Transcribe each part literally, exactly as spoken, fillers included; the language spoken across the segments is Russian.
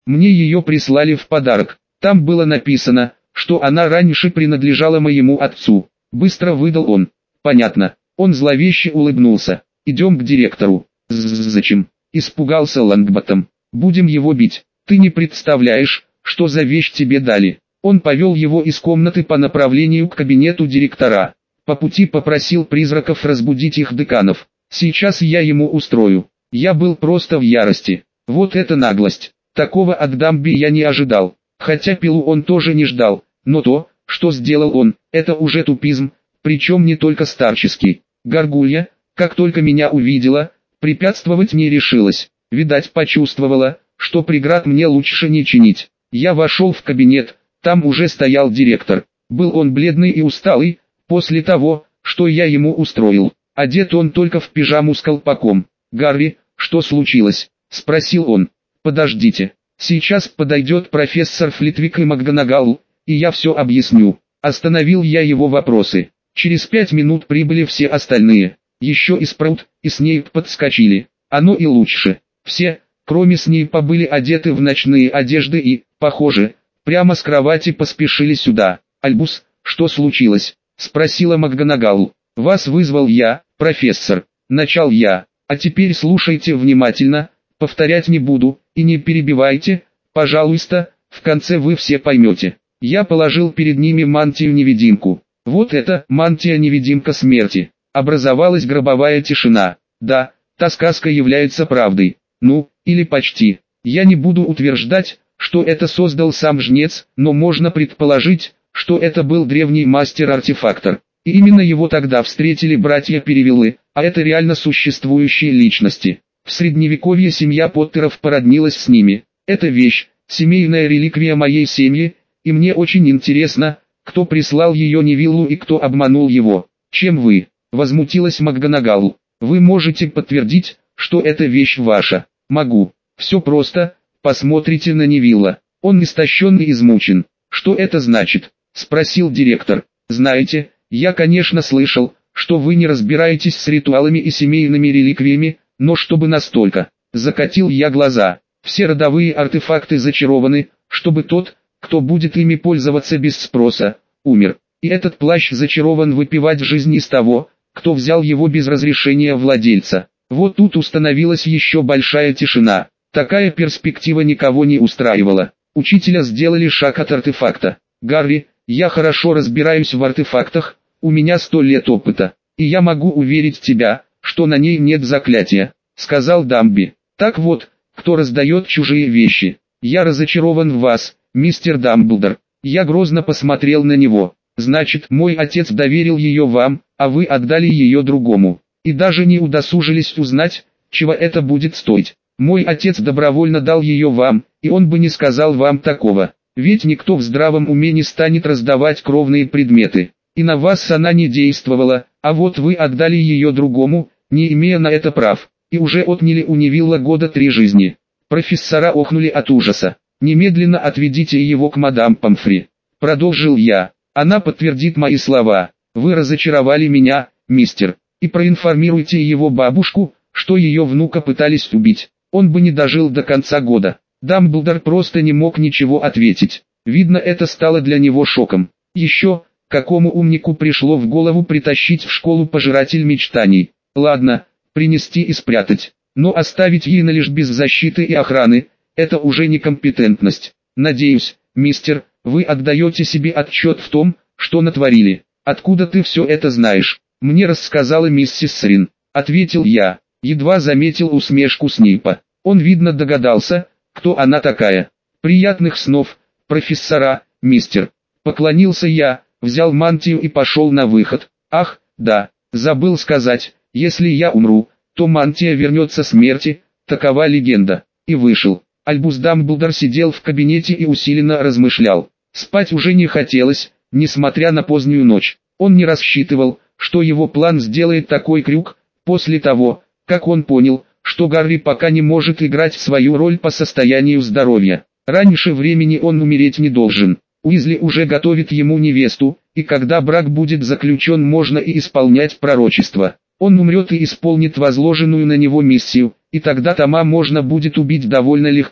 Мне ее прислали в подарок. Там было написано, что она раньше принадлежала моему отцу. Быстро выдал он. Понятно. Он зловеще улыбнулся. Идем к директору. Зачем? Испугался Лангботтом. Будем его бить. Ты не представляешь, что за вещь тебе дали. Он повел его из комнаты по направлению к кабинету директора. По пути попросил призраков разбудить их деканов. Сейчас я ему устрою. Я был просто в ярости. Вот это наглость. Такого от Дамби я не ожидал. Хотя пилу он тоже не ждал. Но то, что сделал он, это уже тупизм. Причем не только старческий. Горгулья, как только меня увидела, препятствовать не решилась. Видать, почувствовала, что преград мне лучше не чинить. Я вошел в кабинет, там уже стоял директор. Был он бледный и усталый, после того, что я ему устроил. Одет он только в пижаму с колпаком. «Гарри, что случилось?» – спросил он. «Подождите, сейчас подойдет профессор Флитвик и МакГонагал, и я все объясню». Остановил я его вопросы. Через пять минут прибыли все остальные. Еще и Спраут, и Снейп подскочили. Оно и лучше. Все, кроме Снейпа, были одеты в ночные одежды и, похоже, прямо с кровати поспешили сюда. «Альбус, что случилось?» – спросила МакГонагал. «Вас вызвал я, профессор». Начал я. «А теперь слушайте внимательно, повторять не буду, и не перебивайте, пожалуйста, в конце вы все поймете». Я положил перед ними мантию-невидимку. Вот это мантия-невидимка смерти. Образовалась гробовая тишина. Да, та сказка является правдой. Ну, или почти. Я не буду утверждать, что это создал сам жнец, но можно предположить, что это был древний мастер-артефактор. И именно его тогда встретили братья-перевелы, а это реально существующие личности. В средневековье семья Поттеров породнилась с ними. Это вещь, семейная реликвия моей семьи, и мне очень интересно, кто прислал ее Невиллу и кто обманул его. Чем вы? Возмутилась МакГонагал. Вы можете подтвердить, что эта вещь ваша? Могу. Все просто, посмотрите на Невилла. Он истощен и измучен. Что это значит? Спросил директор. Знаете, я конечно слышал, что вы не разбираетесь с ритуалами и семейными реликвиями, но чтобы настолько. Закатил я глаза. Все родовые артефакты зачарованы, чтобы тот, кто будет ими пользоваться без спроса, умер. И этот плащ зачарован выпивать жизнь из того, кто взял его без разрешения владельца. Вот тут установилась еще большая тишина. Такая перспектива никого не устраивала. Учителя сделали шаг от артефакта. «Гарри, я хорошо разбираюсь в артефактах, у меня сто лет опыта, и я могу уверить тебя, что на ней нет заклятия», — сказал Дамби. «Так вот, кто раздает чужие вещи? Я разочарован в вас, мистер Дамблдор». Я грозно посмотрел на него. «Значит, мой отец доверил ее вам, а вы отдали ее другому. И даже не удосужились узнать, чего это будет стоить. Мой отец добровольно дал ее вам, и он бы не сказал вам такого. Ведь никто в здравом уме не станет раздавать кровные предметы. И на вас она не действовала, а вот вы отдали ее другому, не имея на это прав, и уже отняли у Невилла года три жизни». Профессора охнули от ужаса. «Немедленно отведите его к мадам Помфри», — продолжил я. «Она подтвердит мои слова. Вы разочаровали меня, мистер, и проинформируйте его бабушку, что ее внука пытались убить. Он бы не дожил до конца года». Дамблдор просто не мог ничего ответить. Видно, это стало для него шоком. Еще, какому умнику пришло в голову притащить в школу пожиратель мечтаний? Ладно, принести и спрятать. Но оставить Йена лишь без защиты и охраны – это уже некомпетентность. Надеюсь, мистер, вы отдаете себе отчет в том, что натворили. Откуда ты все это знаешь? Мне рассказала миссис Срин, ответил я. Едва заметил усмешку Снейпа. Он, видно, догадался, кто она такая. Приятных снов, профессора, мистер. Поклонился я, взял мантию и пошел на выход. Ах, да, забыл сказать, если я умру, то мантия вернется смерти, такова легенда. И вышел. Альбус Дамблдор сидел в кабинете и усиленно размышлял. Спать уже не хотелось, несмотря на позднюю ночь. Он не рассчитывал, что его план сделает такой крюк, после того, как он понял, что Гарри пока не может играть свою роль по состоянию здоровья. Раньше времени он умереть не должен. Уизли уже готовит ему невесту, и когда брак будет заключен, можно и исполнять пророчество. Он умрет и исполнит возложенную на него миссию, и тогда Тома можно будет убить довольно легко.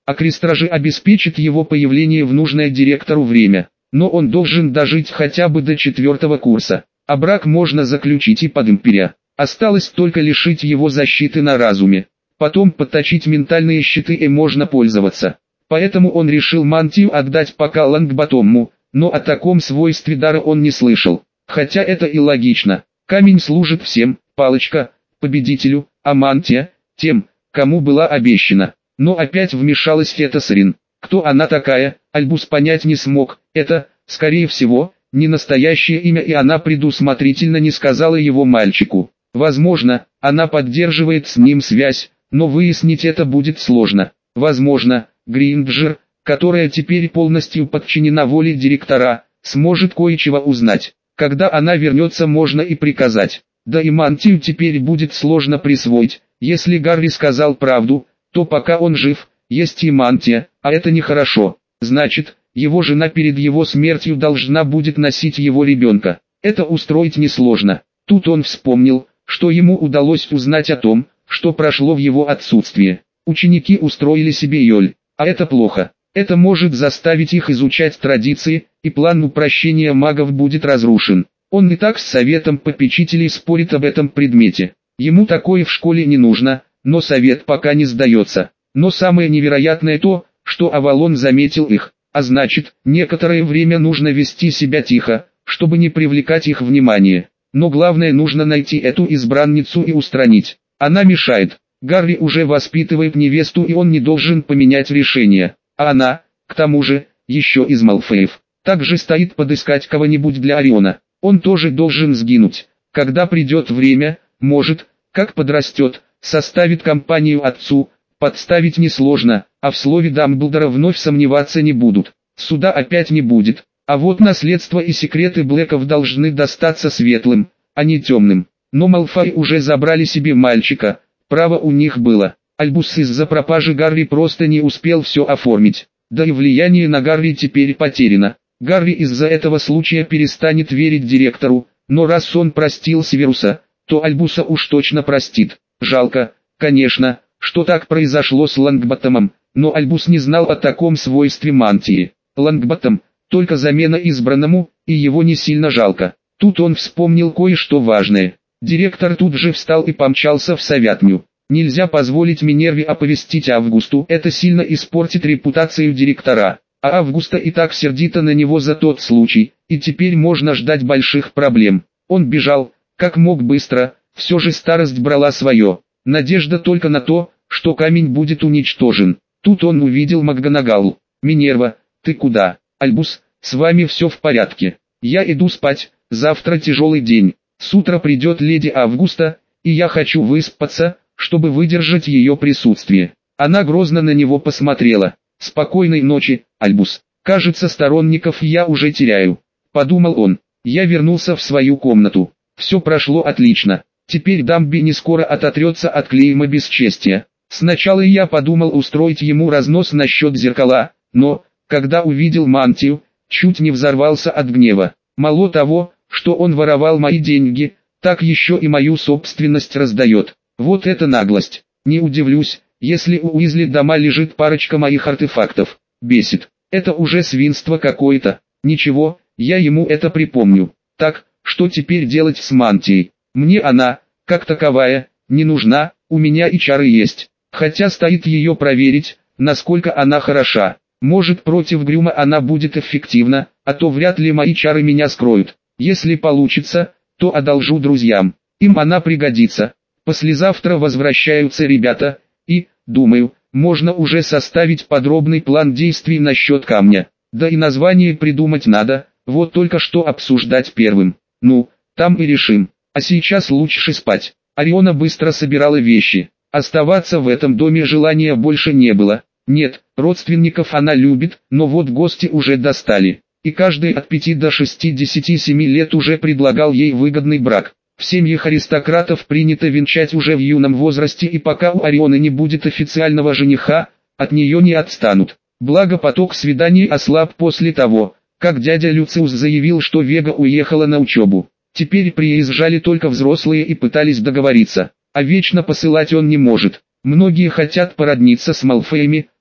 а крестражи обеспечит его появление в нужное директору время. Но он должен дожить хотя бы до четвертого курса, а брак можно заключить и под империя. Осталось только лишить его защиты на разуме. Потом подточить ментальные щиты и можно пользоваться. Поэтому он решил мантию отдать пока Лонгботтому, но о таком свойстве дара он не слышал. Хотя это и логично. Камень служит всем, палочка – победителю, а мантия – тем, кому была обещана. Но опять вмешалась Фета Сарин. Кто она такая, Альбус понять не смог. Это, скорее всего, не настоящее имя, и она предусмотрительно не сказала его мальчику. Возможно, она поддерживает с ним связь, но выяснить это будет сложно. Возможно, Гринджер, которая теперь полностью подчинена воле директора, сможет кое-чего узнать. Когда она вернется, можно и приказать. Да и мантию теперь будет сложно присвоить. Если Гарри сказал правду, то пока он жив, есть и мантия, а это нехорошо. Значит, его жена перед его смертью должна будет носить его ребенка. Это устроить несложно. Тут он вспомнил, что ему удалось узнать о том, что прошло в его отсутствие. Ученики устроили себе Йоль, а это плохо. Это может заставить их изучать традиции, и план упрощения магов будет разрушен. Он и так с советом попечителей спорит об этом предмете. Ему такое в школе не нужно, но совет пока не сдается. Но самое невероятное то, что Авалон заметил их, а значит, некоторое время нужно вести себя тихо, чтобы не привлекать их внимание. Но главное, нужно найти эту избранницу и устранить. Она мешает. Гарри уже воспитывает невесту, и он не должен поменять решение. А она, к тому же, еще из Малфоев. Также стоит подыскать кого-нибудь для Ориона. Он тоже должен сгинуть. Когда придет время, может, как подрастет, составит компанию отцу. Подставить несложно, а в слове Дамблдора вновь сомневаться не будут. Суда опять не будет. А вот наследство и секреты Блэков должны достаться светлым, а не темным. Но Малфой уже забрали себе мальчика, право у них было. Альбус из-за пропажи Гарри просто не успел все оформить. Да и влияние на Гарри теперь потеряно. Гарри из-за этого случая перестанет верить директору, но раз он простил Северуса, то Альбуса уж точно простит. Жалко, конечно, что так произошло с Лонгботтомом, но Альбус не знал о таком свойстве мантии. Лонгботтом – только замена избранному, и его не сильно жалко. Тут он вспомнил кое-что важное. Директор тут же встал и помчался в совятню. Нельзя позволить Минерве оповестить Августу, это сильно испортит репутацию директора. А Августа и так сердита на него за тот случай, и теперь можно ждать больших проблем. Он бежал, как мог быстро, все же старость брала свое. Надежда только на то, что камень будет уничтожен. Тут он увидел МакГонагалл. «Минерва, ты куда?» «Альбус, с вами все в порядке. Я иду спать, завтра тяжелый день. С утра придет леди Августа, и я хочу выспаться, чтобы выдержать ее присутствие». Она грозно на него посмотрела. «Спокойной ночи, Альбус. Кажется, сторонников я уже теряю», — подумал он. Я вернулся в свою комнату. Все прошло отлично. Теперь Дамби не скоро ототрется от клейма бесчестия. Сначала я подумал устроить ему разнос насчет зеркала, но, когда увидел мантию, чуть не взорвался от гнева. Мало того, что он воровал мои деньги, так еще и мою собственность раздает. Вот это наглость. Не удивлюсь, если у Уизли дома лежит парочка моих артефактов. Бесит. Это уже свинство какое-то. Ничего, я ему это припомню. Так, что теперь делать с мантией? Мне она, как таковая, не нужна, у меня и чары есть. Хотя стоит ее проверить, насколько она хороша. Может, против Грюма она будет эффективна, а то вряд ли мои чары меня скроют. Если получится, то одолжу друзьям. Им она пригодится. Послезавтра возвращаются ребята, и, думаю, можно уже составить подробный план действий насчет камня. Да и название придумать надо, вот только что обсуждать первым. Ну, там и решим. А сейчас лучше спать. Ориона быстро собирала вещи. Оставаться в этом доме желания больше не было. Нет, родственников она любит, но вот гости уже достали. И каждый от пяти до шестидесяти семи лет уже предлагал ей выгодный брак. В семьях аристократов принято венчать уже в юном возрасте, и пока у Орионы не будет официального жениха, от нее не отстанут. Благо поток свиданий ослаб после того, как дядя Люциус заявил, что Вега уехала на учебу. Теперь приезжали только взрослые и пытались договориться, а вечно посылать он не может. Многие хотят породниться с Малфоями,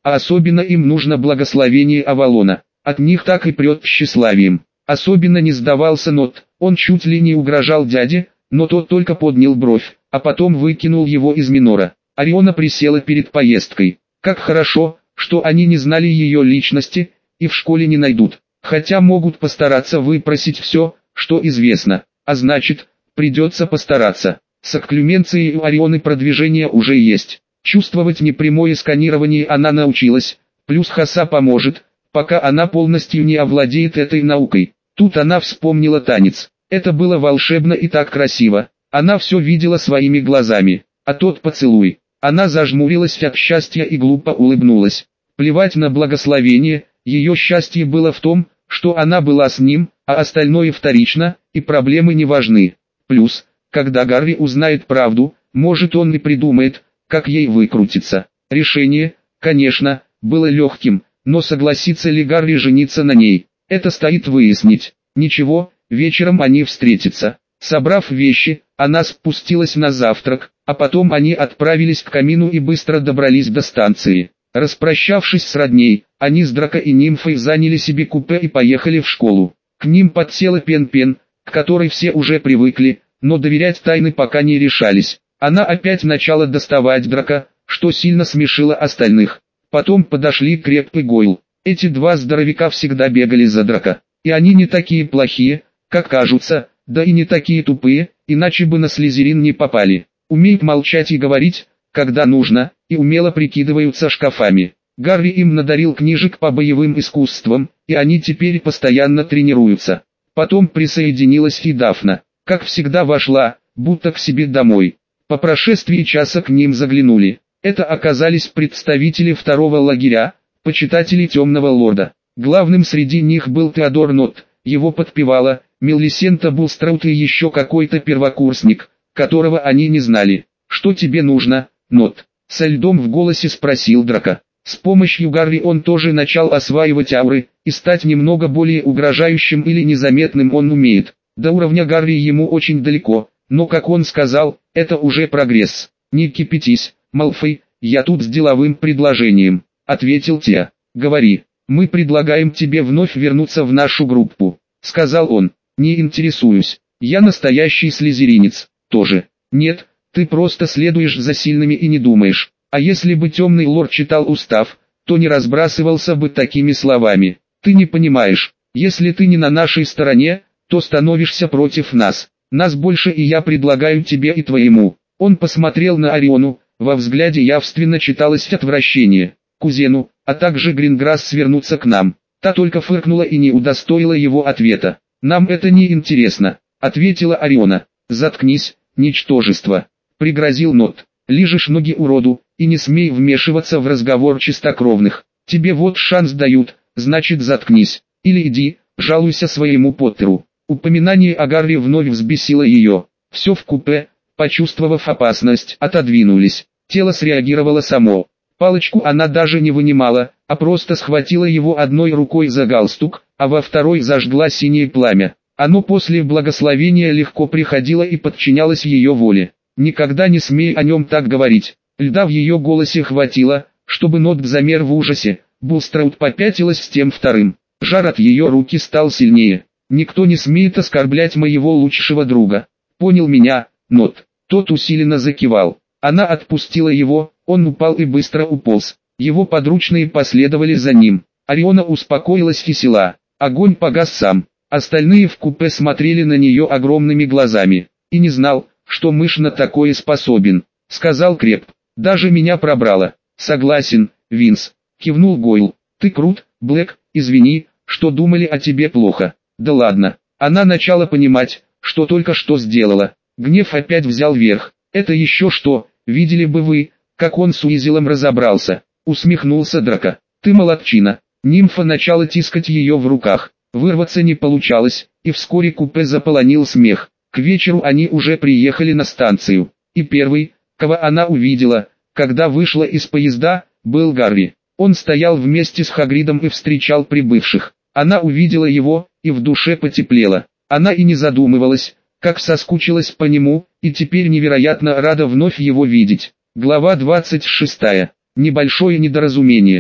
а особенно им нужно благословение Авалона. От них так и прет тщеславием. Особенно не сдавался Нот, он чуть ли не угрожал дяде, но тот только поднял бровь, а потом выкинул его из минора. Ориона присела перед поездкой. Как хорошо, что они не знали ее личности, и в школе не найдут, хотя могут постараться выпросить все, что известно, а значит, придется постараться. С окклюменцией у Орионы продвижение уже есть. Чувствовать непрямое сканирование она научилась, плюс Хаса поможет, пока она полностью не овладеет этой наукой. Тут она вспомнила танец. Это было волшебно и так красиво. Она все видела своими глазами. А тот поцелуй. Она зажмурилась от счастья и глупо улыбнулась. Плевать на благословение, ее счастье было в том, что она была с ним, а остальное вторично, и проблемы не важны. Плюс, когда Гарри узнает правду, может он и придумает, как ей выкрутиться. Решение, конечно, было легким, но согласится ли Гарри жениться на ней, это стоит выяснить. Ничего, вечером они встретятся. Собрав вещи, она спустилась на завтрак, а потом они отправились к камину и быстро добрались до станции. Распрощавшись с родней, они с Драко и Нимфой заняли себе купе и поехали в школу. К ним подсела Пен-Пен, к которой все уже привыкли, но доверять тайны пока не решались. Она опять начала доставать Драко, что сильно смешило остальных. Потом подошли Креп и Гойл. Эти два здоровяка всегда бегали за Драко. И они не такие плохие, как кажутся, да и не такие тупые, иначе бы на Слизерин не попали. Умеют молчать и говорить, когда нужно, и умело прикидываются шкафами. Гарри им надарил книжек по боевым искусствам, и они теперь постоянно тренируются. Потом присоединилась и Дафна. Как всегда вошла, будто к себе домой. По прошествии часа к ним заглянули. Это оказались представители второго лагеря, почитатели Темного Лорда. Главным среди них был Теодор Нот, его подпевала Мелисента Булстраут и еще какой-то первокурсник, которого они не знали. «Что тебе нужно, Нот?» — со льдом в голосе спросил Драко. С помощью Гарри он тоже начал осваивать ауры, и стать немного более угрожающим или незаметным он умеет. До уровня Гарри ему очень далеко, но, как он сказал, это уже прогресс. «Не кипятись, Малфой, я тут с деловым предложением», — ответил Теа. «Говори, мы предлагаем тебе вновь вернуться в нашу группу», — сказал он. «Не интересуюсь, я настоящий слизеринец». «Тоже. Нет, ты просто следуешь за сильными и не думаешь. А если бы Темный Лорд читал устав, то не разбрасывался бы такими словами. Ты не понимаешь, если ты не на нашей стороне, то становишься против нас. Нас больше, и я предлагаю тебе и твоему». Он посмотрел на Ориону, во взгляде явственно читалось отвращение. «Кузену, а также Гринграсс свернуться к нам». Та только фыркнула и не удостоила его ответа. «Нам это не интересно», — ответила Ориона. «Заткнись, ничтожество», — пригрозил Нот. «Лижешь ноги уроду, и не смей вмешиваться в разговор чистокровных. Тебе вот шанс дают, значит заткнись, или иди, жалуйся своему Поттеру». Упоминание о Гарри вновь взбесило ее. Все в купе, почувствовав опасность, отодвинулись. Тело среагировало само. Палочку она даже не вынимала, а просто схватила его одной рукой за галстук, а во второй зажгла синее пламя. Оно после благословения легко приходило и подчинялось ее воле. «Никогда не смей о нем так говорить». Льда в ее голосе хватило, чтобы Нот замер в ужасе. Булстраут попятилась с тем вторым. Жар от ее руки стал сильнее. «Никто не смеет оскорблять моего лучшего друга. Понял меня, Нот?» Тот усиленно закивал. Она отпустила его, он упал и быстро уполз. Его подручные последовали за ним. Ориона успокоилась и села. Огонь погас сам. Остальные в купе смотрели на нее огромными глазами. «И не знал, что мышь на такое способен», — сказал Креп. «Даже меня пробрало». «Согласен, Винс», — кивнул Гойл. «Ты крут, Блэк, извини, что думали о тебе плохо». «Да ладно». Она начала понимать, что только что сделала. Гнев опять взял верх. «Это еще что, видели бы вы, как он с Уизелом разобрался», — усмехнулся Драко. «Ты молодчина». Нимфа начала тискать ее в руках. Вырваться не получалось, и вскоре купе заполонил смех. К вечеру они уже приехали на станцию, и первый, кого она увидела, когда вышла из поезда, был Гарри. Он стоял вместе с Хагридом и встречал прибывших. Она увидела его, и в душе потеплело. Она и не задумывалась, как соскучилась по нему, и теперь невероятно рада вновь его видеть. Глава двадцать шестая. Небольшое недоразумение.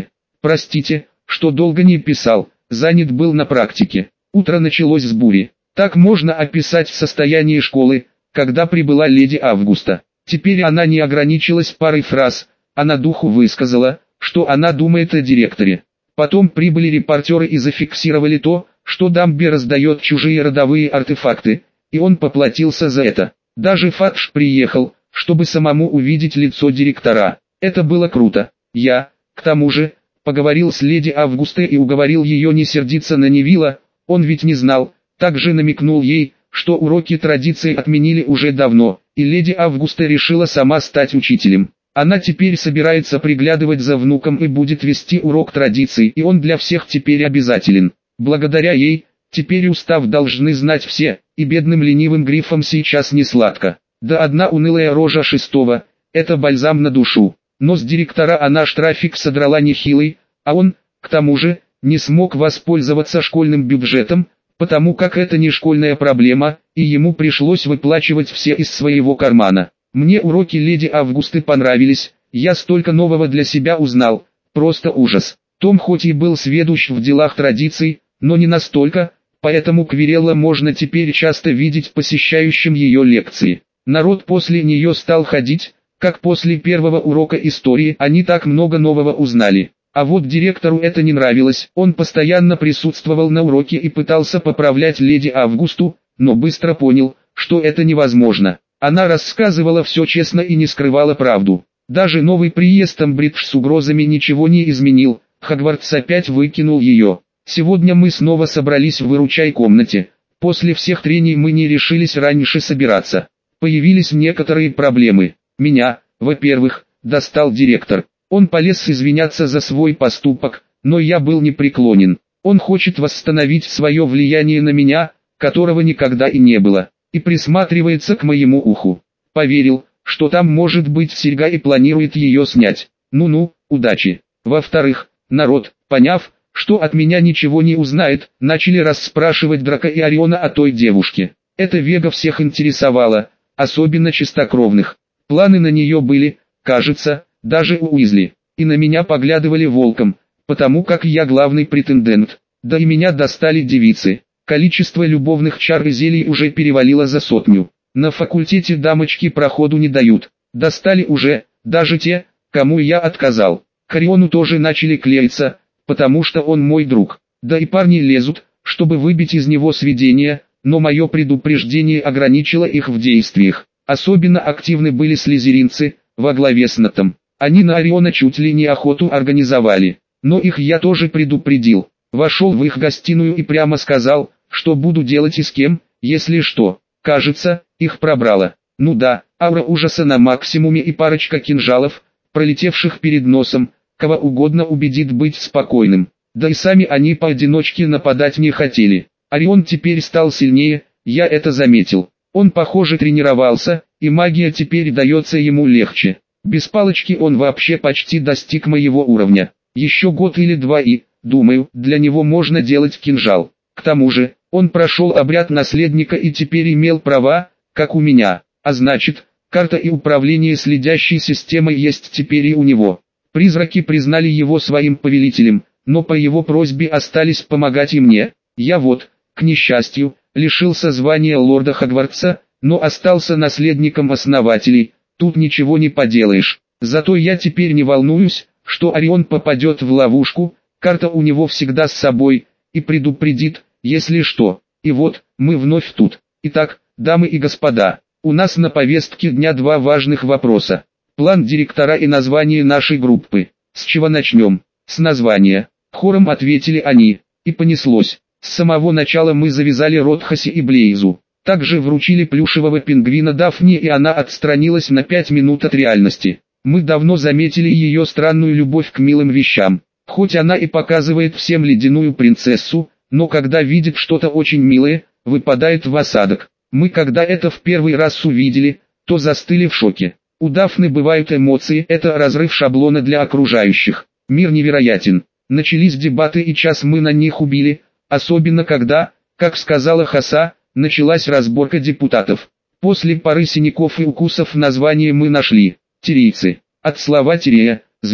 Простите, что долго не писал, занят был на практике. Утро началось с бури. Так можно описать состояние школы, когда прибыла леди Августа. Теперь она не ограничилась парой фраз, а на духу высказала, что она думает о директоре. Потом прибыли репортеры и зафиксировали то, что Дамби раздает чужие родовые артефакты, и он поплатился за это. Даже Фадж приехал, чтобы самому увидеть лицо директора. Это было круто. Я, к тому же, поговорил с леди Августой и уговорил ее не сердиться на Невилла, он ведь не знал, также намекнул ей, что уроки традиции отменили уже давно, и леди Августа решила сама стать учителем. Она теперь собирается приглядывать за внуком и будет вести урок традиций, и он для всех теперь обязателен. Благодаря ей, теперь устав должны знать все, и бедным ленивым грифам сейчас не сладко. Да одна унылая рожа шестого, это бальзам на душу. Но с директора она штрафик содрала нехилый, а он, к тому же, не смог воспользоваться школьным бюджетом, потому как это не школьная проблема, и ему пришлось выплачивать все из своего кармана. Мне уроки леди Августы понравились, я столько нового для себя узнал, просто ужас. Том хоть и был сведущ в делах традиций, но не настолько, поэтому Квирелла можно теперь часто видеть посещающим ее лекции. Народ после нее стал ходить, как после первого урока истории, они так много нового узнали. А вот директору это не нравилось, он постоянно присутствовал на уроке и пытался поправлять леди Августу, но быстро понял, что это невозможно. Она рассказывала все честно и не скрывала правду. Даже новый приезд Амбридж с угрозами ничего не изменил, Хогвартс опять выкинул ее. Сегодня мы снова собрались в выручай-комнате. После всех трений мы не решились раньше собираться. Появились некоторые проблемы. Меня, во-первых, достал директор. Он полез извиняться за свой поступок, но я был непреклонен. Он хочет восстановить свое влияние на меня, которого никогда и не было, и присматривается к моему уху. Поверил, что там может быть серьга и планирует ее снять. Ну-ну, удачи. Во-вторых, народ, поняв, что от меня ничего не узнает, начали расспрашивать Драко и Ориона о той девушке. Это Вега всех интересовало, особенно чистокровных. Планы на нее были, кажется, даже у Уизли, и на меня поглядывали волком, потому как я главный претендент, да и меня достали девицы. Количество любовных чар и зелий уже перевалило за сотню. На факультете дамочки проходу не дают, достали уже, даже те, кому я отказал. К Ориону тоже начали клеиться, потому что он мой друг, да и парни лезут, чтобы выбить из него сведения, но мое предупреждение ограничило их в действиях. Особенно активны были слизеринцы, во главе с Натом. Они на Ориона чуть ли не охоту организовали, но их я тоже предупредил. Вошел в их гостиную и прямо сказал, что буду делать и с кем, если что. Кажется, их пробрало. Ну да, аура ужаса на максимуме и парочка кинжалов, пролетевших перед носом, кого угодно убедит быть спокойным. Да и сами они поодиночке нападать не хотели. Орион теперь стал сильнее, я это заметил. Он, похоже, тренировался, и магия теперь дается ему легче. Без палочки он вообще почти достиг моего уровня. Еще год или два и, думаю, для него можно делать кинжал. К тому же, он прошел обряд наследника и теперь имел права, как у меня. А значит, карта и управление следящей системой есть теперь и у него. Призраки признали его своим повелителем, но по его просьбе остались помогать и мне. Я вот, к несчастью, лишился звания лорда Хогвартса, но остался наследником основателей. Тут ничего не поделаешь. Зато я теперь не волнуюсь, что Орион попадет в ловушку, карта у него всегда с собой, и предупредит, если что. И вот, мы вновь тут. Итак, дамы и господа, у нас на повестке дня два важных вопроса. План директора и название нашей группы. С чего начнем? С названия. Хором ответили они, и понеслось. С самого начала мы завязали Ротхаси и Блейзу. Также вручили плюшевого пингвина Дафни, и она отстранилась на пять минут от реальности. Мы давно заметили ее странную любовь к милым вещам. Хоть она и показывает всем ледяную принцессу, но когда видит что-то очень милое, выпадает в осадок. Мы когда это в первый раз увидели, то застыли в шоке. У Дафны бывают эмоции, это разрыв шаблона для окружающих. Мир невероятен. Начались дебаты и час мы на них убили, особенно когда, как сказала Хаса, началась разборка депутатов. После пары синяков и укусов название мы нашли. Тирийцы. От слова тирея, зверь.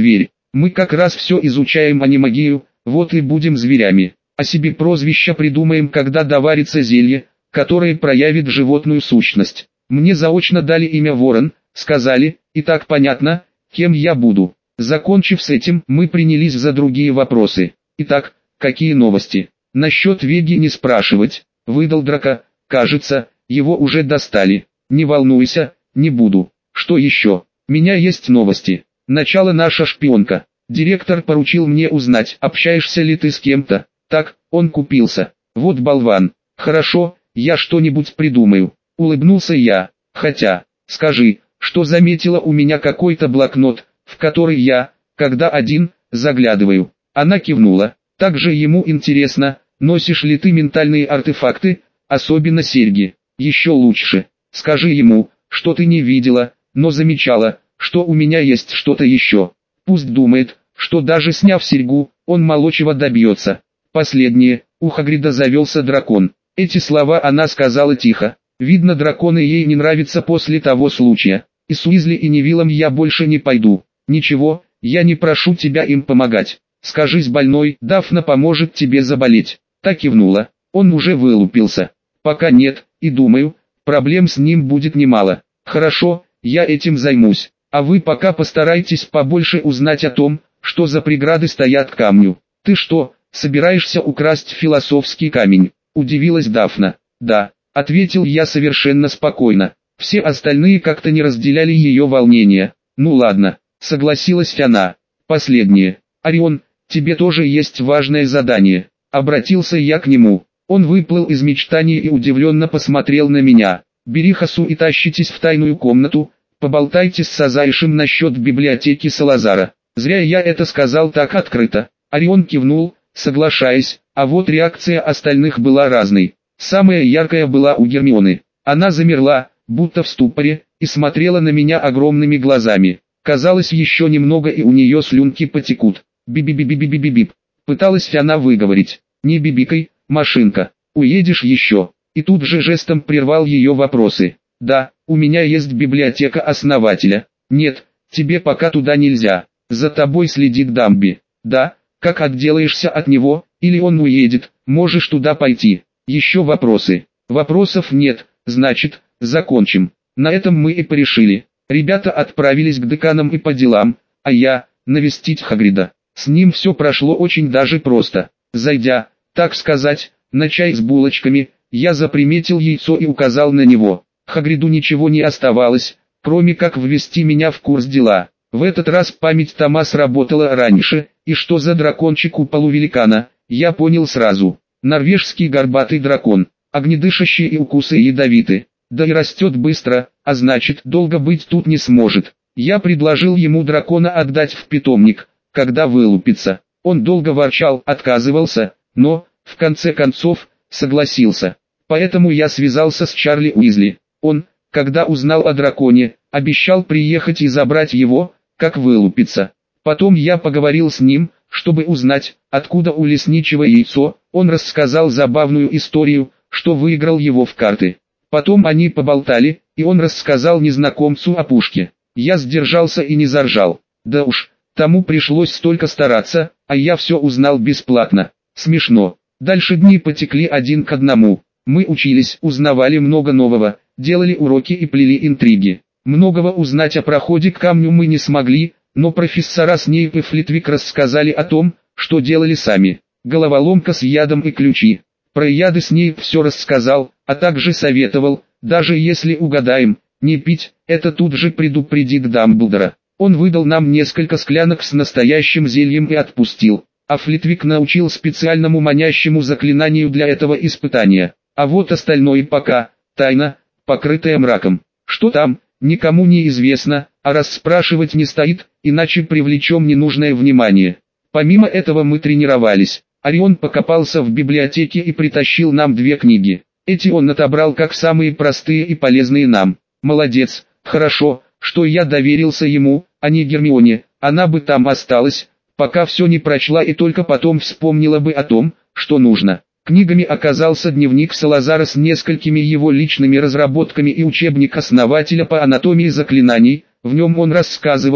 Мы как раз все изучаем анимагию, вот и будем зверями. А себе прозвище придумаем, когда доварится зелье, которое проявит животную сущность. Мне заочно дали имя Ворон, сказали, и так понятно, кем я буду. Закончив с этим, мы принялись за другие вопросы. Итак, какие новости? Насчет Веги не спрашивать, выдал Драко, кажется, его уже достали. Не волнуйся, не буду. Что еще? Меня есть новости. Начало наша шпионка. Директор поручил мне узнать, общаешься ли ты с кем-то. Так, он купился. Вот болван. Хорошо, я что-нибудь придумаю. Улыбнулся я. Хотя, скажи, что заметила у меня какой-то блокнот, в который я, когда один, заглядываю. Она кивнула. Также ему интересно, носишь ли ты ментальные артефакты, особенно серьги. Еще лучше. Скажи ему, что ты не видела, но замечала, что у меня есть что-то еще. Пусть думает, что даже сняв серьгу, он малочего добьется. Последнее, у Хагрида завелся дракон. Эти слова она сказала тихо. Видно, драконы ей не нравятся после того случая. И с Уизли и Невиллом я больше не пойду. Ничего, я не прошу тебя им помогать. Скажись больной, Дафна поможет тебе заболеть. Так кивнула. Он уже вылупился. Пока нет, и думаю, проблем с ним будет немало. Хорошо, я этим займусь. А вы пока постарайтесь побольше узнать о том, что за преграды стоят к камню. Ты что, собираешься украсть философский камень? Удивилась Дафна. Да, ответил я совершенно спокойно. Все остальные как-то не разделяли ее волнения. Ну ладно, согласилась она. Последнее. Орион, тебе тоже есть важное задание. Обратился я к нему. Он выплыл из мечтаний и удивленно посмотрел на меня. Бери Хасу и тащитесь в тайную комнату, поболтайте с Сазаишем насчет библиотеки Салазара. Зря я это сказал так открыто. Орион кивнул, соглашаясь, а вот реакция остальных была разной. Самая яркая была у Гермионы. Она замерла, будто в ступоре, и смотрела на меня огромными глазами. Казалось, еще немного и у нее слюнки потекут. Би-би-би-би-би-би-би-бип. Пыталась она выговорить. Не бибикай, машинка, уедешь еще. И тут же жестом прервал ее вопросы. Да, у меня есть библиотека основателя. Нет, тебе пока туда нельзя. За тобой следит Дамби. Да, как отделаешься от него, или он уедет, можешь туда пойти. Еще вопросы? Вопросов нет, значит, закончим. На этом мы и порешили. Ребята отправились к деканам и по делам, а я, навестить Хагрида. С ним все прошло очень даже просто. Зайдя, так сказать, на чай с булочками, я заприметил яйцо и указал на него. Хагриду ничего не оставалось, кроме как ввести меня в курс дела. В этот раз память Тома сработала раньше, и что за дракончик у полувеликана, я понял сразу. Норвежский горбатый дракон, огнедышащий и укусы ядовиты. Да и растет быстро, а значит, долго быть тут не сможет. Я предложил ему дракона отдать в питомник, когда вылупится. Он долго ворчал, отказывался, но, в конце концов, согласился. Поэтому я связался с Чарли Уизли. Он, когда узнал о драконе, обещал приехать и забрать его, как вылупится. Потом я поговорил с ним, чтобы узнать, откуда у лесничего яйцо. Он рассказал забавную историю, что выиграл его в карты. Потом они поболтали, и он рассказал незнакомцу о пушке. Я сдержался и не заржал. Да уж, тому пришлось столько стараться, а я все узнал бесплатно. Смешно. Дальше дни потекли один к одному. Мы учились, узнавали много нового, делали уроки и плели интриги. Многого узнать о проходе к камню мы не смогли, но профессора Снейп и Флитвик рассказали о том, что делали сами. Головоломка с ядом и ключи. Про яды Снейп все рассказал, а также советовал, даже если угадаем, не пить, это тут же предупредит Дамблдора. Он выдал нам несколько склянок с настоящим зельем и отпустил, а Флитвик научил специальному манящему заклинанию для этого испытания. А вот остальное пока, тайна, покрытая мраком. Что там, никому не известно, а расспрашивать не стоит, иначе привлечем ненужное внимание. Помимо этого мы тренировались. Орион покопался в библиотеке и притащил нам две книги. Эти он отобрал как самые простые и полезные нам. Молодец, хорошо, что я доверился ему, а не Гермионе, она бы там осталась, пока все не прочла и только потом вспомнила бы о том, что нужно. Книгами оказался дневник Салазара с несколькими его личными разработками и учебник основателя по анатомии заклинаний. В нем он рассказывал,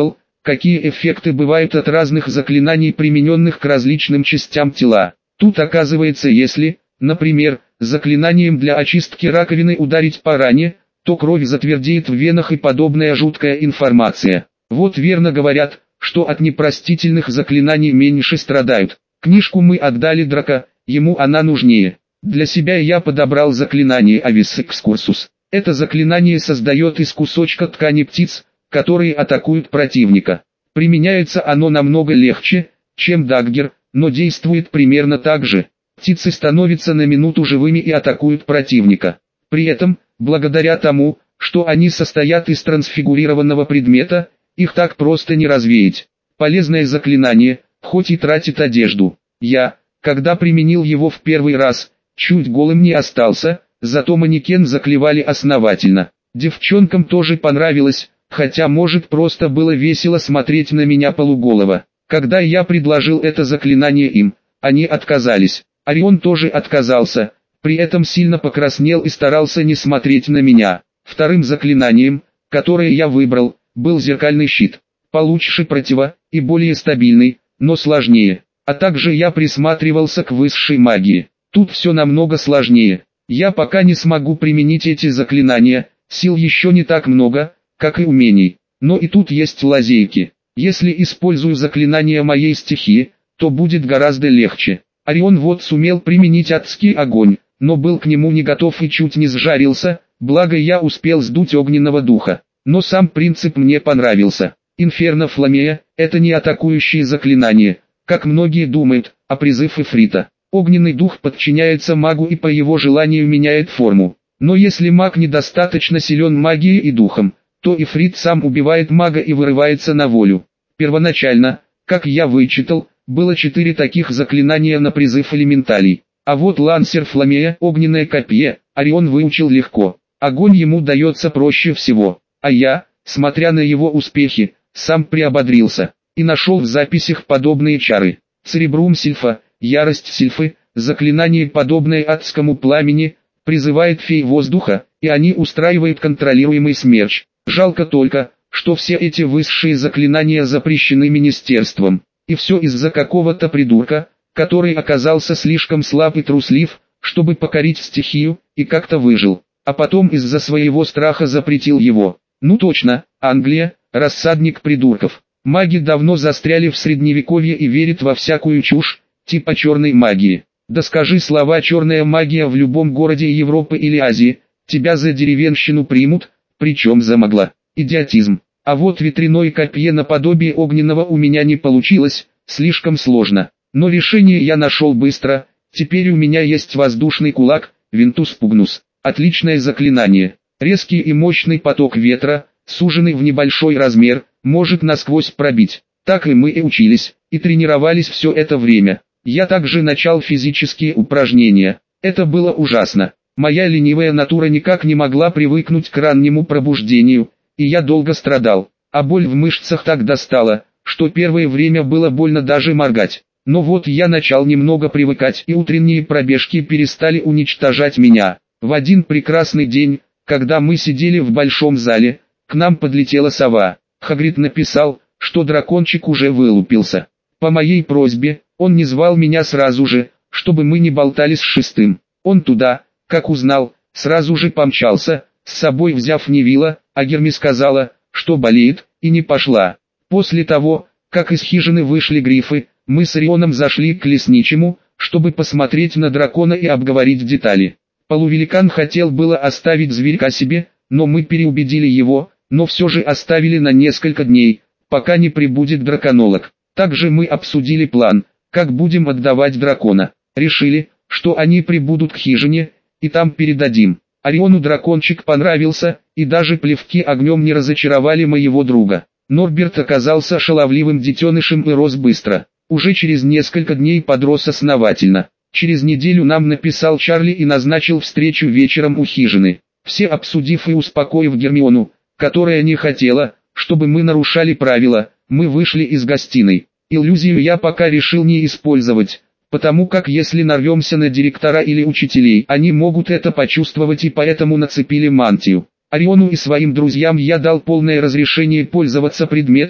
какие эффекты бывают от разных заклинаний, примененных к различным частям тела. Тут оказывается, если, например, заклинанием для очистки раковины ударить по ране, то кровь затвердеет в венах и подобная жуткая информация. Вот верно говорят, что от непростительных заклинаний меньше страдают. Книжку мы отдали Драко, ему она нужнее. Для себя я подобрал заклинание Avis Excursus. Это заклинание создает из кусочка ткани птиц, которые атакуют противника. Применяется оно намного легче, чем даггер, но действует примерно так же. Птицы становятся на минуту живыми и атакуют противника. При этом, благодаря тому, что они состоят из трансфигурированного предмета, их так просто не развеять. Полезное заклинание, хоть и тратит одежду. Я, когда применил его в первый раз, чуть голым не остался, зато манекен заклевали основательно. Девчонкам тоже понравилось, хотя может просто было весело смотреть на меня полуголого. Когда я предложил это заклинание им, они отказались. Орион тоже отказался, при этом сильно покраснел и старался не смотреть на меня. Вторым заклинанием, которое я выбрал, был зеркальный щит. Получше противо, и более стабильный, но сложнее. А также я присматривался к высшей магии. Тут все намного сложнее. Я пока не смогу применить эти заклинания, сил еще не так много, как и умений. Но и тут есть лазейки. Если использую заклинание моей стихии, то будет гораздо легче. Орион вот сумел применить адский огонь, но был к нему не готов и чуть не сжарился, благо я успел сдуть огненного духа. Но сам принцип мне понравился. Инферно Фламея – это не атакующие заклинания, как многие думают, а призыв Ифрита. Огненный дух подчиняется магу и по его желанию меняет форму. Но если маг недостаточно силен магией и духом, то Ифрит сам убивает мага и вырывается на волю. Первоначально, как я вычитал, было четыре таких заклинания на призыв элементалей. А вот Лансер Фламея, огненное копье, Орион выучил легко. Огонь ему дается проще всего. А я, смотря на его успехи, сам приободрился. И нашел в записях подобные чары. Церебрум Сильфа, ярость Сильфы, заклинание подобное адскому пламени, призывает фей воздуха, и они устраивают контролируемый смерч. Жалко только, что все эти высшие заклинания запрещены министерством. И все из-за какого-то придурка, который оказался слишком слаб и труслив, чтобы покорить стихию, и как-то выжил. А потом из-за своего страха запретил его. Ну точно, Англия, рассадник придурков. Маги давно застряли в средневековье и верят во всякую чушь, типа черной магии. Да скажи слова «черная магия» в любом городе Европы или Азии, тебя за деревенщину примут, причем за могла. Идиотизм. А вот ветряное копье наподобие огненного у меня не получилось, слишком сложно. Но решение я нашел быстро, теперь у меня есть воздушный кулак, Винтус Пугнус. Отличное заклинание. Резкий и мощный поток ветра, суженный в небольшой размер, может насквозь пробить. Так и мы и учились, и тренировались все это время. Я также начал физические упражнения. Это было ужасно. Моя ленивая натура никак не могла привыкнуть к раннему пробуждению, и я долго страдал. А боль в мышцах так достала, что первое время было больно даже моргать. Но вот я начал немного привыкать, и утренние пробежки перестали уничтожать меня. В один прекрасный день, когда мы сидели в большом зале, к нам подлетела сова. Хагрид написал, что дракончик уже вылупился. По моей просьбе, он не звал меня сразу же, чтобы мы не болтали с шестым. Он туда, как узнал, сразу же помчался, с собой взяв Невилла, а Герми сказала, что болеет, и не пошла. После того, как из хижины вышли грифы, мы с Орионом зашли к лесничему, чтобы посмотреть на дракона и обговорить детали. Полувеликан хотел было оставить зверька себе, но мы переубедили его, но все же оставили на несколько дней, пока не прибудет драконолог. Также мы обсудили план, как будем отдавать дракона. Решили, что они прибудут к хижине, и там передадим. Ориону дракончик понравился, и даже плевки огнем не разочаровали моего друга. Норберт оказался шаловливым детенышем и рос быстро. Уже через несколько дней подрос основательно. Через неделю нам написал Чарли и назначил встречу вечером у хижины. Все обсудив и успокоив Гермиону, которая не хотела, чтобы мы нарушали правила, мы вышли из гостиной. Иллюзию я пока решил не использовать, потому как если нарвемся на директора или учителей, они могут это почувствовать и поэтому нацепили мантию. Ориону и своим друзьям я дал полное разрешение пользоваться предметом,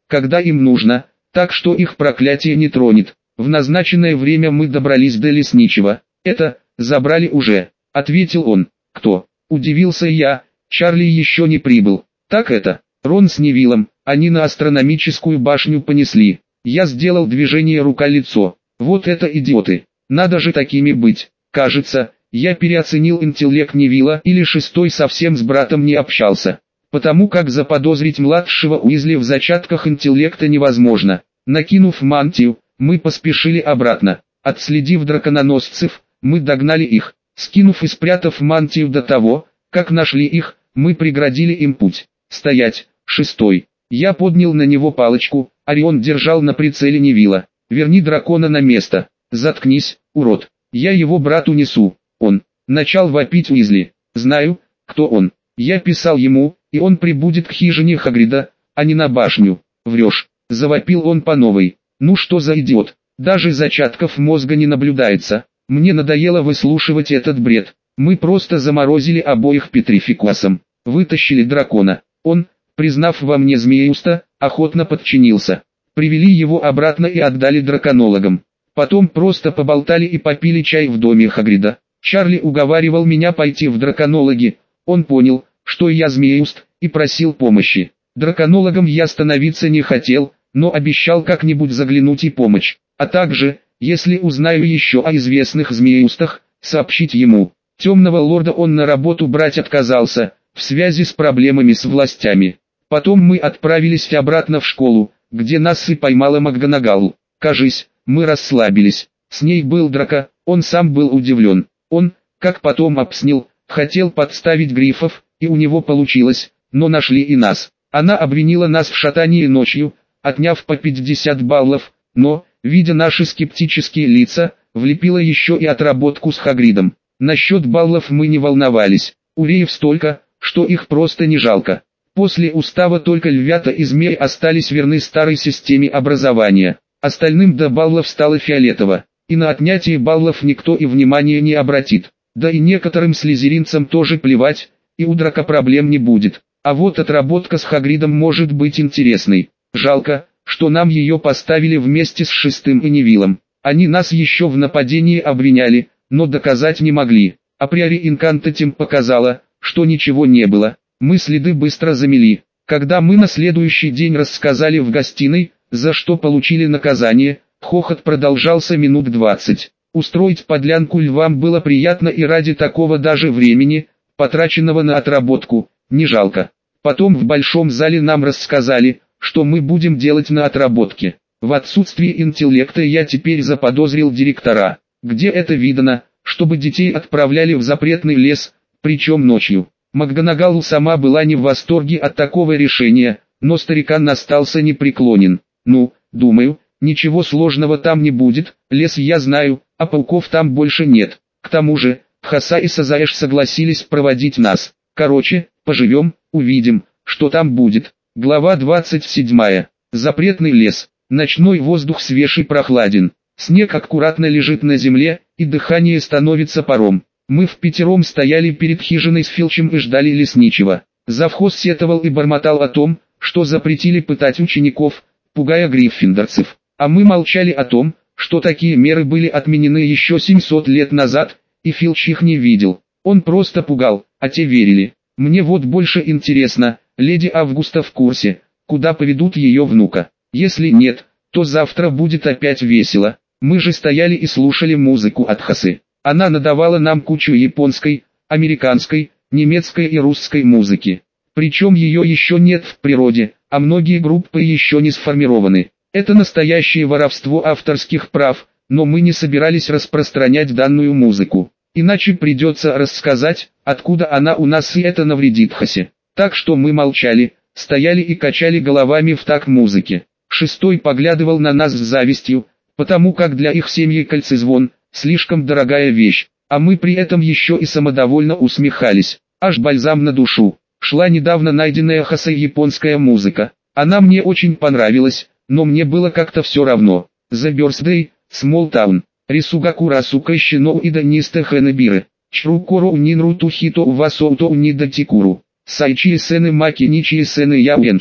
когда им нужно, так что их проклятие не тронет. В назначенное время мы добрались до лесничего. Это, забрали уже, ответил он. Кто? Удивился я, Чарли еще не прибыл. Так это, Рон с Невиллом, они на астрономическую башню понесли. Я сделал движение рука-лицо. Вот это идиоты, надо же такими быть. Кажется, я переоценил интеллект Невилла или шестой совсем с братом не общался. Потому как заподозрить младшего Уизли в зачатках интеллекта невозможно. Накинув мантию, мы поспешили обратно. Отследив дракононосцев, мы догнали их. Скинув и спрятав мантию до того, как нашли их, мы преградили им путь. «Стоять, шестой!» Я поднял на него палочку, Орион держал на прицеле Невилла. «Верни дракона на место!» «Заткнись, урод! Я его брату несу!» Он начал вопить Уизли. «Знаю, кто он. Я писал ему, и он прибудет к хижине Хагрида, а не на башню». «Врешь!» — завопил он по новой. «Ну что за идиот? Даже зачатков мозга не наблюдается. Мне надоело выслушивать этот бред. Мы просто заморозили обоих петрификусом, вытащили дракона. Он, признав во мне Змеюста, охотно подчинился. Привели его обратно и отдали драконологам. Потом просто поболтали и попили чай в доме Хагрида. Чарли уговаривал меня пойти в драконологи. Он понял, что я Змеюст, и просил помощи. Драконологом я становиться не хотел, но обещал как-нибудь заглянуть и помочь. А также, если узнаю еще о известных Змеюстах, сообщить ему. Темного лорда он на работу брать отказался, в связи с проблемами с властями. Потом мы отправились обратно в школу, где нас и поймала МакГонагал. Кажись, мы расслабились. С ней был Драко, он сам был удивлен. Он, как потом объяснил, хотел подставить Гриффов, и у него получилось, но нашли и нас. Она обвинила нас в шатании ночью, отняв по пятьдесят баллов, но, видя наши скептические лица, влепила еще и отработку с Хагридом. Насчет баллов мы не волновались, уреев столько, что их просто не жалко. После устава только львята и змеи остались верны старой системе образования, остальным до баллов стало фиолетово, и на отнятие баллов никто и внимания не обратит. Да и некоторым слизеринцам тоже плевать, и у Драко проблем не будет. А вот отработка с Хагридом может быть интересной. Жалко, что нам ее поставили вместе с шестым и Невиллом. Они нас еще в нападении обвиняли, но доказать не могли. Априори Инкантатим показала, что ничего не было. Мы следы быстро замели. Когда мы на следующий день рассказали в гостиной, за что получили наказание, хохот продолжался минут двадцать. Устроить подлянку львам было приятно, и ради такого даже времени, потраченного на отработку, не жалко. Потом в большом зале нам рассказали, что мы будем делать на отработке. В отсутствие интеллекта я теперь заподозрил директора. Где это видано, чтобы детей отправляли в запретный лес, причем ночью? МакГонагал сама была не в восторге от такого решения, но старикан остался непреклонен. Ну, думаю, ничего сложного там не будет, лес я знаю, а пауков там больше нет. К тому же, Хаса и Сазаэш согласились проводить нас. Короче, поживем, увидим, что там будет. Глава двадцать седьмая. Запретный лес. Ночной воздух свеж и прохладен. Снег аккуратно лежит на земле, и дыхание становится паром. Мы впятером стояли перед хижиной с Филчем и ждали лесничего. Завхоз сетовал и бормотал о том, что запретили пытать учеников, пугая гриффиндорцев. А мы молчали о том, что такие меры были отменены еще семьсот лет назад, и Филч их не видел. Он просто пугал, а те верили. Мне вот больше интересно, леди Августа в курсе, куда поведут ее внука. Если нет, то завтра будет опять весело. Мы же стояли и слушали музыку от Хасы. Она надавала нам кучу японской, американской, немецкой и русской музыки. Причем ее еще нет в природе, а многие группы еще не сформированы. Это настоящее воровство авторских прав, но мы не собирались распространять данную музыку. Иначе придется рассказать, откуда она у нас, и это навредит Хасе. Так что мы молчали, стояли и качали головами в такт музыке. Шестой поглядывал на нас с завистью, потому как для их семьи кольцезвон – слишком дорогая вещь, а мы при этом еще и самодовольно усмехались. Аж бальзам на душу. Шла недавно найденная Хасой японская музыка. Она мне очень понравилась, но мне было как-то все равно. The Birthday, Small Town, Рисугакура Сукайши но Ида Нисте Хэнебиры, Чрукоро Унинру Тухито Увасоуто Унида Тикуру, Сайчи Сены Маки Ничи Сены Яуенчи.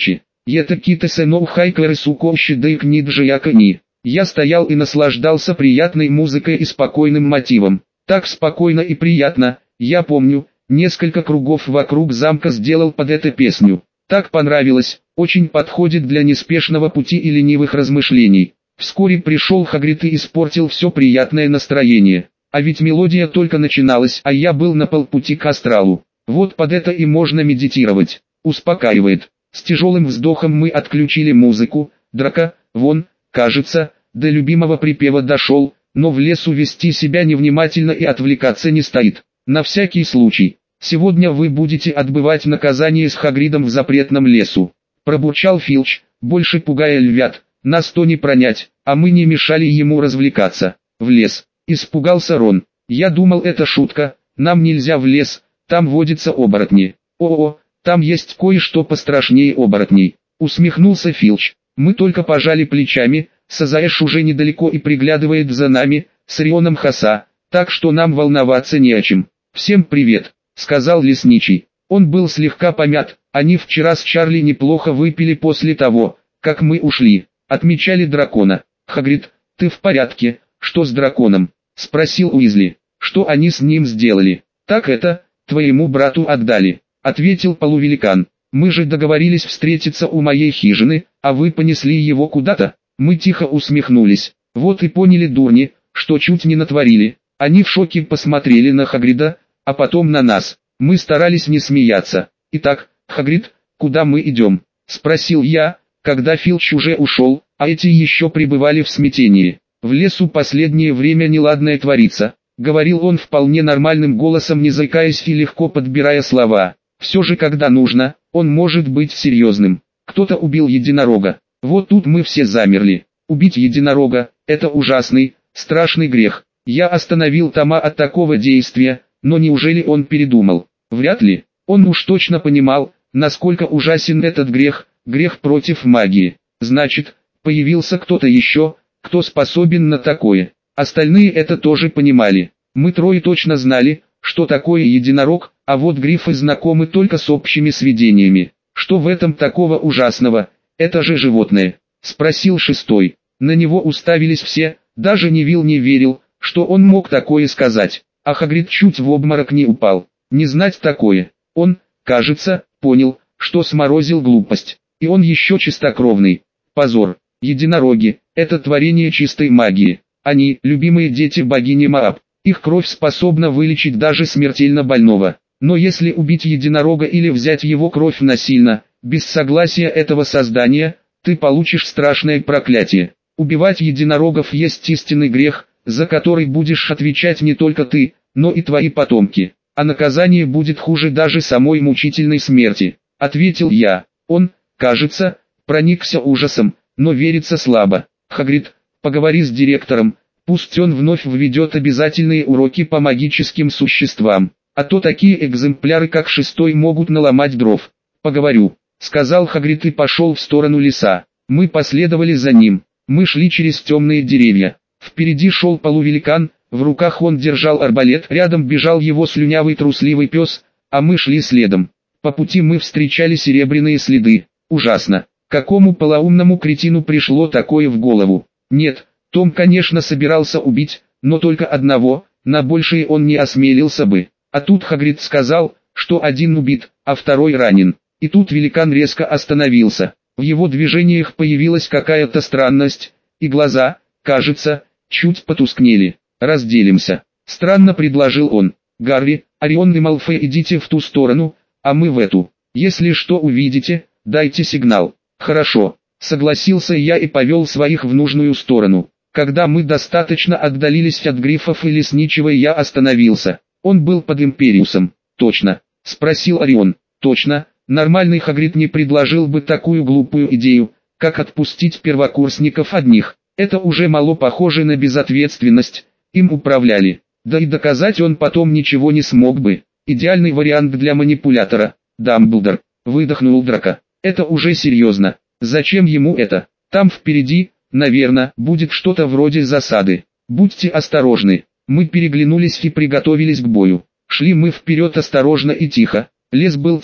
Это кита сенов хайкеры сукощи да и книджиякани. Я стоял и наслаждался приятной музыкой и спокойным мотивом. Так спокойно и приятно, я помню, несколько кругов вокруг замка сделал под эту песню. Так понравилось, очень подходит для неспешного пути и ленивых размышлений. Вскоре пришел Хагрид и испортил все приятное настроение. А ведь мелодия только начиналась, а я был на полпути к астралу. Вот под это и можно медитировать. Успокаивает. С тяжелым вздохом мы отключили музыку. Драка, вон, кажется, до любимого припева дошел, но в лесу вести себя невнимательно и отвлекаться не стоит. На всякий случай. Сегодня вы будете отбывать наказание с Хагридом в запретном лесу. Пробурчал Филч, больше пугая львят. Нас то не пронять, а мы не мешали ему развлекаться. В лес. Испугался Рон. Я думал, это шутка. Нам нельзя в лес, там водятся оборотни. О-о, там есть кое-что пострашнее оборотней. Усмехнулся Филч. Мы только пожали плечами. Сазаэш уже недалеко и приглядывает за нами, с Рионом Хаса, так что нам волноваться не о чем. «Всем привет», — сказал лесничий. Он был слегка помят, они вчера с Чарли неплохо выпили после того, как мы ушли. Отмечали дракона. «Хагрид, ты в порядке? Что с драконом?» — спросил Уизли. «Что они с ним сделали?» «Так это, твоему брату отдали», — ответил полувеликан. «Мы же договорились встретиться у моей хижины, а вы понесли его куда-то». Мы тихо усмехнулись. Вот и поняли дурни, что чуть не натворили. Они в шоке посмотрели на Хагрида, а потом на нас. Мы старались не смеяться. «Итак, Хагрид, куда мы идем?» — спросил я, когда Филч уже ушел, а эти еще пребывали в смятении. «В лесу последнее время неладное творится», — говорил он вполне нормальным голосом, не заикаясь и легко подбирая слова. «Все же когда нужно, он может быть серьезным. Кто-то убил единорога». Вот тут мы все замерли. Убить единорога – это ужасный, страшный грех. Я остановил Тома от такого действия, но неужели он передумал? Вряд ли. Он уж точно понимал, насколько ужасен этот грех, грех против магии. Значит, появился кто-то еще, кто способен на такое. Остальные это тоже понимали. Мы трое точно знали, что такое единорог, а вот грифы знакомы только с общими сведениями. Что в этом такого ужасного? «Это же животное», — спросил шестой. На него уставились все, даже Невилл не верил, что он мог такое сказать. А Хагрид чуть в обморок не упал. Не знать такое. Он, кажется, понял, что сморозил глупость. И он еще чистокровный. Позор. Единороги — это творение чистой магии. Они — любимые дети богини Мааб. Их кровь способна вылечить даже смертельно больного. Но если убить единорога или взять его кровь насильно, без согласия этого создания, ты получишь страшное проклятие. Убивать единорогов есть истинный грех, за который будешь отвечать не только ты, но и твои потомки. А наказание будет хуже даже самой мучительной смерти, ответил я. Он, кажется, проникся ужасом, но верится слабо. Хагрид, поговори с директором, пусть он вновь введет обязательные уроки по магическим существам, а то такие экземпляры как шестой могут наломать дров. Поговорю. — сказал Хагрид и пошел в сторону леса. Мы последовали за ним. Мы шли через темные деревья. Впереди шел полувеликан, в руках он держал арбалет, рядом бежал его слюнявый трусливый пес, а мы шли следом. По пути мы встречали серебряные следы. Ужасно. Какому полоумному кретину пришло такое в голову? Нет, Том, конечно, собирался убить, но только одного, на большее он не осмелился бы. А тут Хагрид сказал, что один убит, а второй ранен. И тут великан резко остановился. В его движениях появилась какая-то странность, и глаза, кажется, чуть потускнели. «Разделимся», — странно предложил он. «Гарри, Орион и Малфой, идите в ту сторону, а мы в эту. Если что увидите, дайте сигнал». «Хорошо», — согласился я и повел своих в нужную сторону. Когда мы достаточно отдалились от грифов и лесничего, я остановился. Он был под Империусом. «Точно?» — спросил Орион. «Точно. Нормальный Хагрид не предложил бы такую глупую идею, как отпустить первокурсников одних. Это уже мало похоже на безответственность, им управляли. Да и доказать он потом ничего не смог бы. Идеальный вариант для манипулятора. Дамблдор», — выдохнул Драко. «Это уже серьезно. Зачем ему это? Там впереди, наверное, будет что-то вроде засады. Будьте осторожны». Мы переглянулись и приготовились к бою. Шли мы вперед осторожно и тихо. Лес был тих,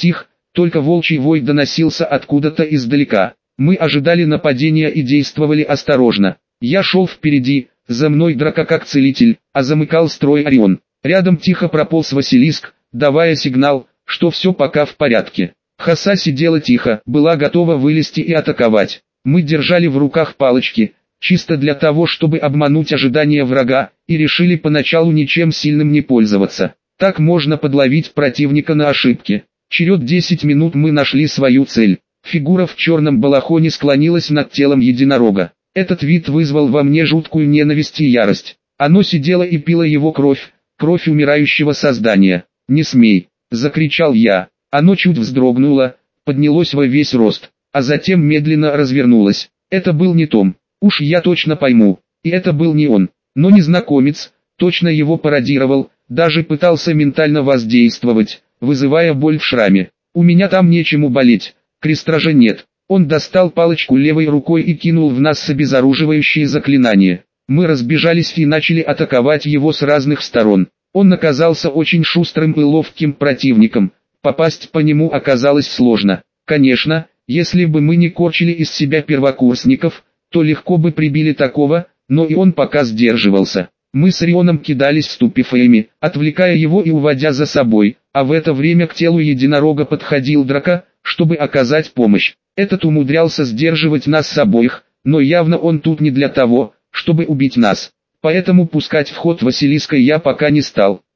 только волчий вой доносился откуда-то издалека. Мы ожидали нападения и действовали осторожно. Я шел впереди, за мной Драко как целитель, а замыкал строй Орион. Рядом тихо прополз Василиск, давая сигнал, что все пока в порядке. Хаса сидела тихо, была готова вылезти и атаковать. Мы держали в руках палочки, чисто для того, чтобы обмануть ожидания врага, и решили поначалу ничем сильным не пользоваться. Так можно подловить противника на ошибки. Черед десять минут мы нашли свою цель. Фигура в черном балахоне склонилась над телом единорога. Этот вид вызвал во мне жуткую ненависть и ярость. Оно сидело и пило его кровь, кровь умирающего создания. «Не смей!» — закричал я. Оно чуть вздрогнуло, поднялось во весь рост, а затем медленно развернулось. Это был не Том. Уж я точно пойму. И это был не он. Но незнакомец, точно его пародировал, даже пытался ментально воздействовать, вызывая боль в шраме. У меня там нечему болеть, крестража нет. Он достал палочку левой рукой и кинул в нас обезоруживающие заклинания. Мы разбежались и начали атаковать его с разных сторон. Он оказался очень шустрым и ловким противником. Попасть по нему оказалось сложно. Конечно, если бы мы не корчили из себя первокурсников, то легко бы прибили такого, но и он пока сдерживался. Мы с Рионом кидались ступифаями, отвлекая его и уводя за собой, а в это время к телу единорога подходил Драко, чтобы оказать помощь. Этот умудрялся сдерживать нас с обоих, но явно он тут не для того, чтобы убить нас. Поэтому пускать в ход Василиска я пока не стал.